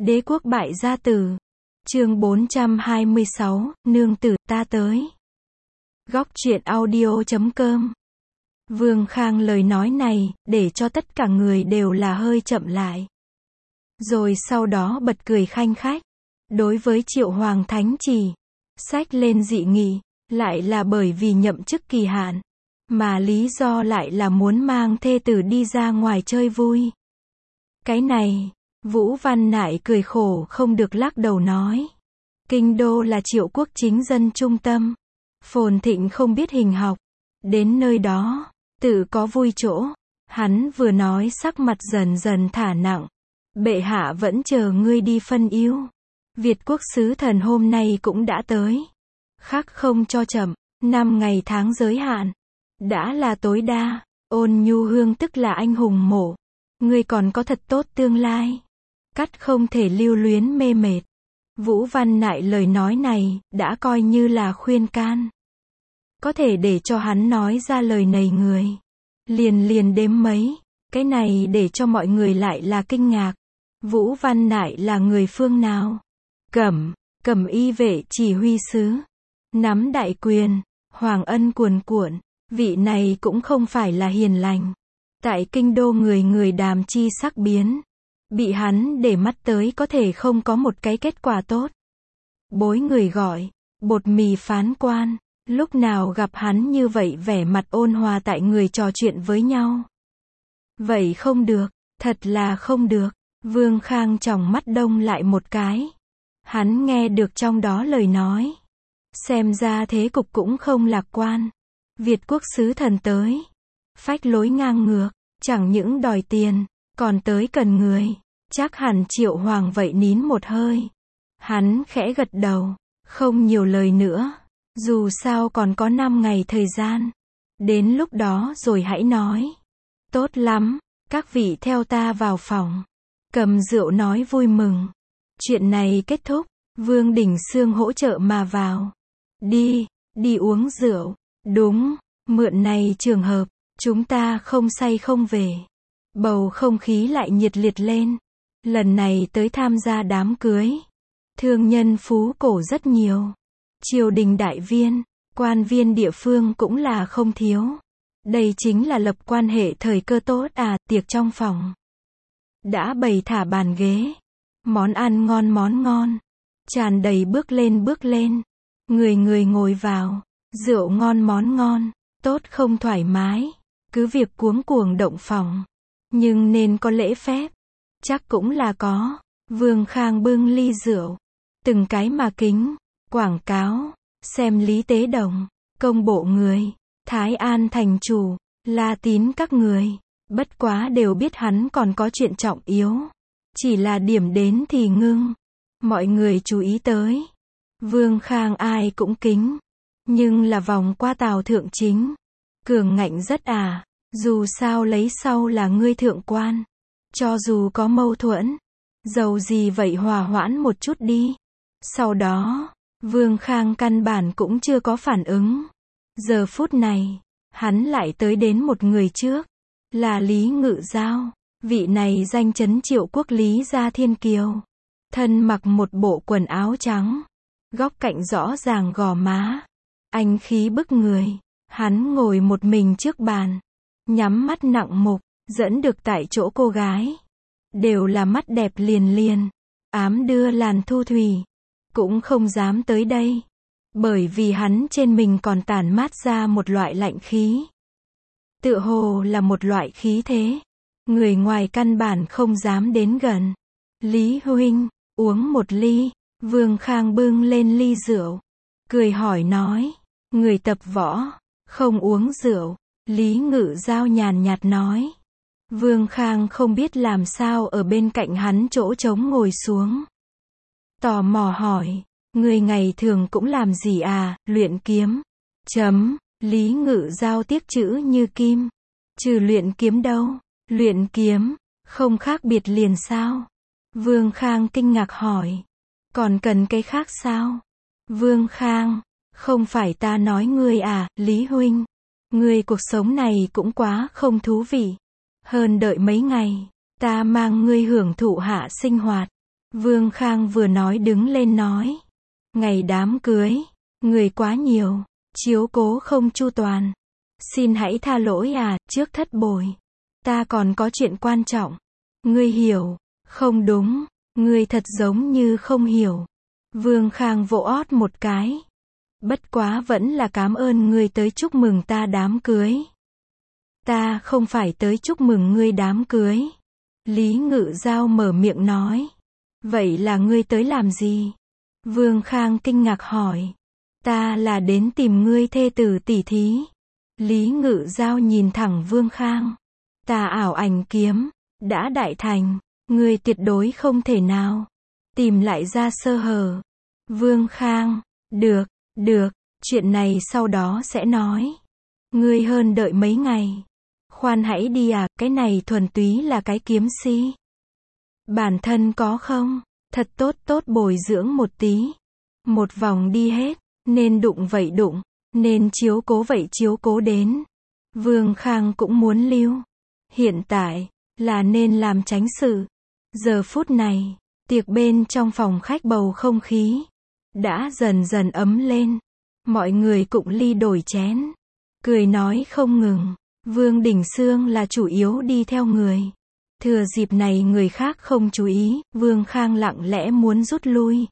Đế quốc bại gia tử. Chương 426, nương tử ta tới. Góc truyện audio.com. Vương Khang lời nói này, để cho tất cả người đều là hơi chậm lại. Rồi sau đó bật cười khanh khách. Đối với Triệu Hoàng Thánh Chỉ, xách lên dị nghị, lại là bởi vì nhậm chức kỳ hạn, mà lý do lại là muốn mang thê tử đi ra ngoài chơi vui. Cái này, Vũ Văn Nại cười khổ không được lắc đầu nói. Kinh đô là Triệu quốc chính dân trung tâm, phồn thịnh không biết hình học. Đến nơi đó, tự có vui chỗ. Hắn vừa nói sắc mặt dần dần thả nặng. Bệ hạ vẫn chờ ngươi đi phân ưu. Việt quốc sứ thần hôm nay cũng đã tới. Khắc không cho chậm, 5 ngày tháng giới hạn. Đã là tối đa. Ôn Nhu Hương tức là anh hùng mộ. Ngươi còn có thật tốt tương lai. Cắt không thể lưu luyến mê mệt. Vũ Văn Nại lời nói này, đã coi như là khuyên can. Có thể để cho hắn nói ra lời này người. Liền đếm mấy. Cái này để cho mọi người lại là kinh ngạc. Vũ Văn Nại là người phương nào? Cẩm y vệ chỉ huy sứ. Nắm đại quyền. Hoàng ân cuồn cuộn. Vị này cũng không phải là hiền lành. Tại kinh đô người đàm chi sắc biến. Bị hắn để mắt tới có thể không có một cái kết quả tốt. Bối người gọi, bột mì phán quan, lúc nào gặp hắn như vậy vẻ mặt ôn hòa tại người trò chuyện với nhau. Vậy không được, thật là không được. Vương Khang tròng mắt đông lại một cái. Hắn nghe được trong đó lời nói. Xem ra thế cục cũng không lạc quan. Việt quốc sứ thần tới. Phách lối ngang ngược, chẳng những đòi tiền, còn tới cần người. Chắc hẳn Triệu Hoàng vậy nín một hơi. Hắn khẽ gật đầu, không nhiều lời nữa. Dù sao còn có 5 ngày thời gian. Đến lúc đó rồi hãy nói. Tốt lắm, các vị theo ta vào phòng. Cầm rượu nói vui mừng. Chuyện này kết thúc, Vương Đình Xương hỗ trợ mà vào. Đi uống rượu. Đúng, mượn này trường hợp, chúng ta không say không về. Bầu không khí lại nhiệt liệt lên. Lần này tới tham gia đám cưới. Thương nhân phú cổ rất nhiều. Triều đình đại viên, quan viên địa phương cũng là không thiếu. Đây chính là lập quan hệ thời cơ tốt à. Tiệc trong phòng đã bày thả bàn ghế. Món ăn món ngon. Tràn đầy bước lên. Người ngồi vào. Rượu ngon món ngon. Tốt không thoải mái. Cứ việc cuống cuồng động phòng. Nhưng nên có lễ phép. Chắc cũng là có. Vương Khang bưng ly rượu. Từng cái mà kính. Quảng cáo. Xem Lý Tế Đồng. Công bộ người. Thái An thành chủ. La Tín các người. Bất quá đều biết hắn còn có chuyện trọng yếu. Chỉ là điểm đến thì ngưng. Mọi người chú ý tới. Vương Khang ai cũng kính. Nhưng là vòng qua Tào Thượng Chính. Cường ngạnh rất à. Dù sao lấy sau là ngươi thượng quan. Cho dù có mâu thuẫn, dầu gì vậy hòa hoãn một chút đi. Sau đó, Vương Khang căn bản cũng chưa có phản ứng. Giờ phút này, hắn lại tới đến một người trước. Là Lý Ngự Giao. Vị này danh chấn Triệu quốc Lý gia thiên kiều. Thân mặc một bộ quần áo trắng. Góc cạnh rõ ràng gò má. Anh khí bức người. Hắn ngồi một mình trước bàn. Nhắm mắt nặng mục. Dẫn được tại chỗ cô gái. Đều là mắt đẹp liền. Ám đưa làn thu thủy. Cũng không dám tới đây. Bởi vì hắn trên mình còn tản mát ra một loại lạnh khí. Tựa hồ là một loại khí thế. Người ngoài căn bản không dám đến gần. Lý huynh, uống một ly. Vương Khang bưng lên ly rượu. Cười hỏi nói. Người tập võ, không uống rượu. Lý Ngự Giao nhàn nhạt nói. Vương Khang không biết làm sao ở bên cạnh hắn chỗ trống ngồi xuống. Tò mò hỏi. Người ngày thường cũng làm gì à? Luyện kiếm. Lý Ngự Giao tiếc chữ như kim. Trừ luyện kiếm đâu? Luyện kiếm, không khác biệt liền sao? Vương Khang kinh ngạc hỏi. Còn cần cái khác sao? Vương Khang, không phải ta nói ngươi à, Lý huynh. Ngươi cuộc sống này cũng quá không thú vị. Hơn đợi mấy ngày, ta mang ngươi hưởng thụ hạ sinh hoạt. Vương Khang vừa nói đứng lên nói. Ngày đám cưới, người quá nhiều, chiếu cố không chu toàn. Xin hãy tha lỗi trước thất bội. Ta còn có chuyện quan trọng. Ngươi hiểu, không đúng, ngươi thật giống như không hiểu. Vương Khang vỗ ót một cái. Bất quá vẫn là cảm ơn ngươi tới chúc mừng ta đám cưới. Ta không phải tới chúc mừng ngươi đám cưới. Lý Ngự Giao mở miệng nói. Vậy là ngươi tới làm gì? Vương Khang kinh ngạc hỏi. Ta là đến tìm ngươi thê tử tỷ thí. Lý Ngự Giao nhìn thẳng Vương Khang. Tà ảo ảnh kiếm, đã đại thành, ngươi tuyệt đối không thể nào tìm lại ra sơ hở. Vương Khang, được, chuyện này sau đó sẽ nói. Ngươi hơn đợi mấy ngày. Khoan hãy đi cái này thuần túy là cái kiếm si. Bản thân có không? Thật tốt bồi dưỡng một tí. Một vòng đi hết, nên đụng vậy đụng, nên chiếu cố vậy chiếu cố đến. Vương Khang cũng muốn lưu. Hiện tại, là nên làm chánh sự. Giờ phút này, tiệc bên trong phòng khách bầu không khí đã dần dần ấm lên. Mọi người cụng ly đổi chén, cười nói không ngừng. Vương Đình Xương là chủ yếu đi theo người. Thừa dịp này người khác không chú ý, Vương Khang lặng lẽ muốn rút lui.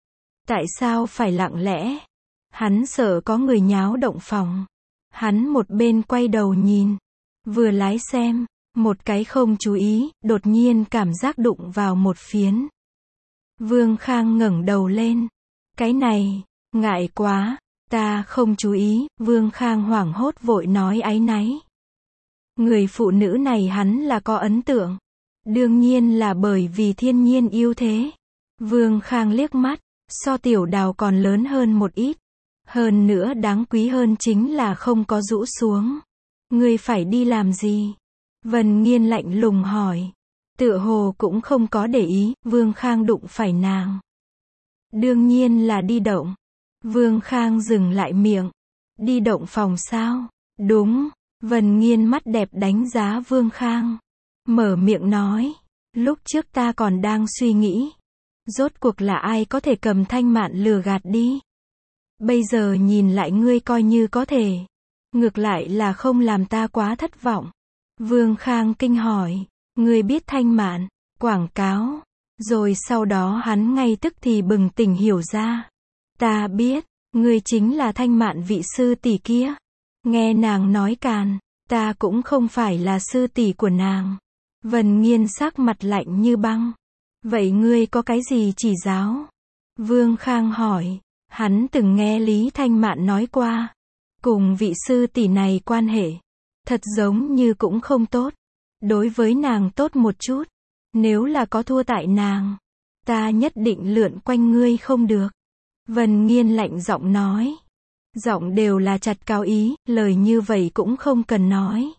Tại sao phải lặng lẽ? Hắn sợ có người nháo động phòng. Hắn một bên quay đầu nhìn, vừa lái xem, một cái không chú ý, đột nhiên cảm giác đụng vào một phiến. Vương Khang ngẩng đầu lên. Cái này, ngại quá, ta không chú ý. Vương Khang hoảng hốt vội nói áy náy. Người phụ nữ này hắn là có ấn tượng. Đương nhiên là bởi vì thiên nhiên ưu thế. Vương Khang liếc mắt, so Tiểu Đào còn lớn hơn một ít. Hơn nữa đáng quý hơn chính là không có rũ xuống. Ngươi phải đi làm gì? Vân Nghiên lạnh lùng hỏi. Tựa hồ cũng không có để ý, Vương Khang đụng phải nàng. Đương nhiên là đi động. Vương Khang dừng lại miệng. Đi động phòng sao? Đúng. Vân Nghiên mắt đẹp đánh giá Vương Khang. Mở miệng nói. Lúc trước ta còn đang suy nghĩ. Rốt cuộc là ai có thể cầm Thanh Mạn lừa gạt đi? Bây giờ nhìn lại ngươi coi như có thể. Ngược lại là không làm ta quá thất vọng. Vương Khang kinh hỏi. Ngươi biết Thanh Mạn, quảng cáo. Rồi sau đó hắn ngay tức thì bừng tỉnh hiểu ra. Ta biết, ngươi chính là Thanh Mạn vị sư tỷ kia. Nghe nàng nói càn, ta cũng không phải là sư tỷ của nàng. Vân Nghiên sắc mặt lạnh như băng. Vậy ngươi có cái gì chỉ giáo? Vương Khang hỏi. Hắn từng nghe Lý Thanh Mạn nói qua. Cùng vị sư tỷ này quan hệ, thật giống như cũng không tốt. Đối với nàng tốt một chút. Nếu là có thua tại nàng, ta nhất định lượn quanh ngươi không được. Vân Nghiên lạnh giọng nói. Giọng đều là chặt cao ý, lời như vậy cũng không cần nói.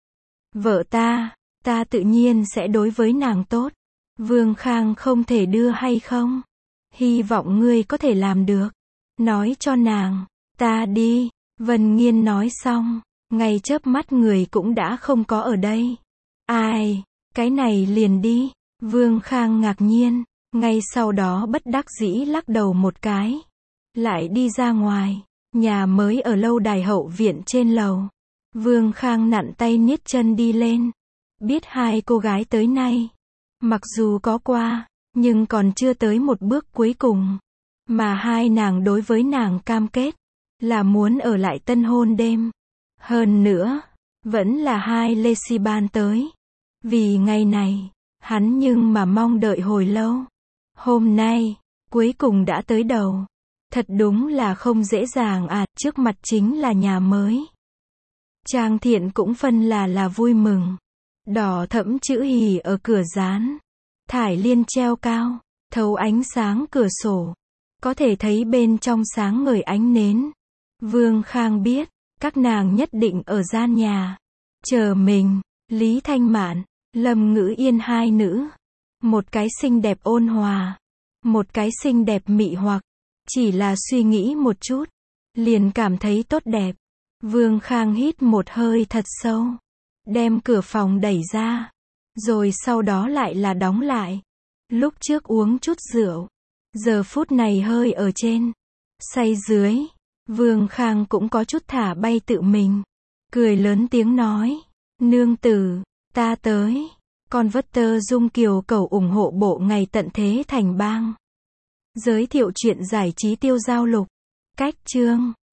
Vợ ta tự nhiên sẽ đối với nàng tốt. Vương Khang không thể đưa hay không? Hy vọng ngươi có thể làm được. Nói cho nàng, ta đi. Vân Nghiên nói xong, ngay chớp mắt người cũng đã không có ở đây. Ai, cái này liền đi. Vương Khang ngạc nhiên, ngay sau đó bất đắc dĩ lắc đầu một cái. Lại đi ra ngoài, nhà mới ở lâu đài hậu viện trên lầu. Vương Khang nặn tay niết chân đi lên. Biết hai cô gái tới nay, mặc dù có qua, nhưng còn chưa tới một bước cuối cùng. Mà hai nàng đối với nàng cam kết, là muốn ở lại tân hôn đêm. Hơn nữa, vẫn là hai Lê Si Ban tới. Vì ngày này, hắn nhưng mà mong đợi hồi lâu. Hôm nay, cuối cùng đã tới đầu. Thật đúng là không dễ dàng trước mặt chính là nhà mới. Trang Thiện cũng phân là vui mừng. Đỏ thẫm chữ hỉ ở cửa dán. Thải liên treo cao, thấu ánh sáng cửa sổ. Có thể thấy bên trong sáng ngời ánh nến. Vương Khang biết, các nàng nhất định ở gian nhà. Chờ mình, Lý Thanh Mạn, Lâm Ngữ Yên hai nữ. Một cái xinh đẹp ôn hòa, một cái xinh đẹp mị hoặc. Chỉ là suy nghĩ một chút, liền cảm thấy tốt đẹp. Vương Khang hít một hơi thật sâu, đem cửa phòng đẩy ra, rồi sau đó lại là đóng lại. Lúc trước uống chút rượu, giờ phút này hơi ở trên, say dưới. Vương Khang cũng có chút thả bay tự mình, cười lớn tiếng nói, nương tử, ta tới. Converter Dung Kiều cầu ủng hộ bộ ngày tận thế thành bang. Giới thiệu truyện giải trí tiêu giao lục. Cách chương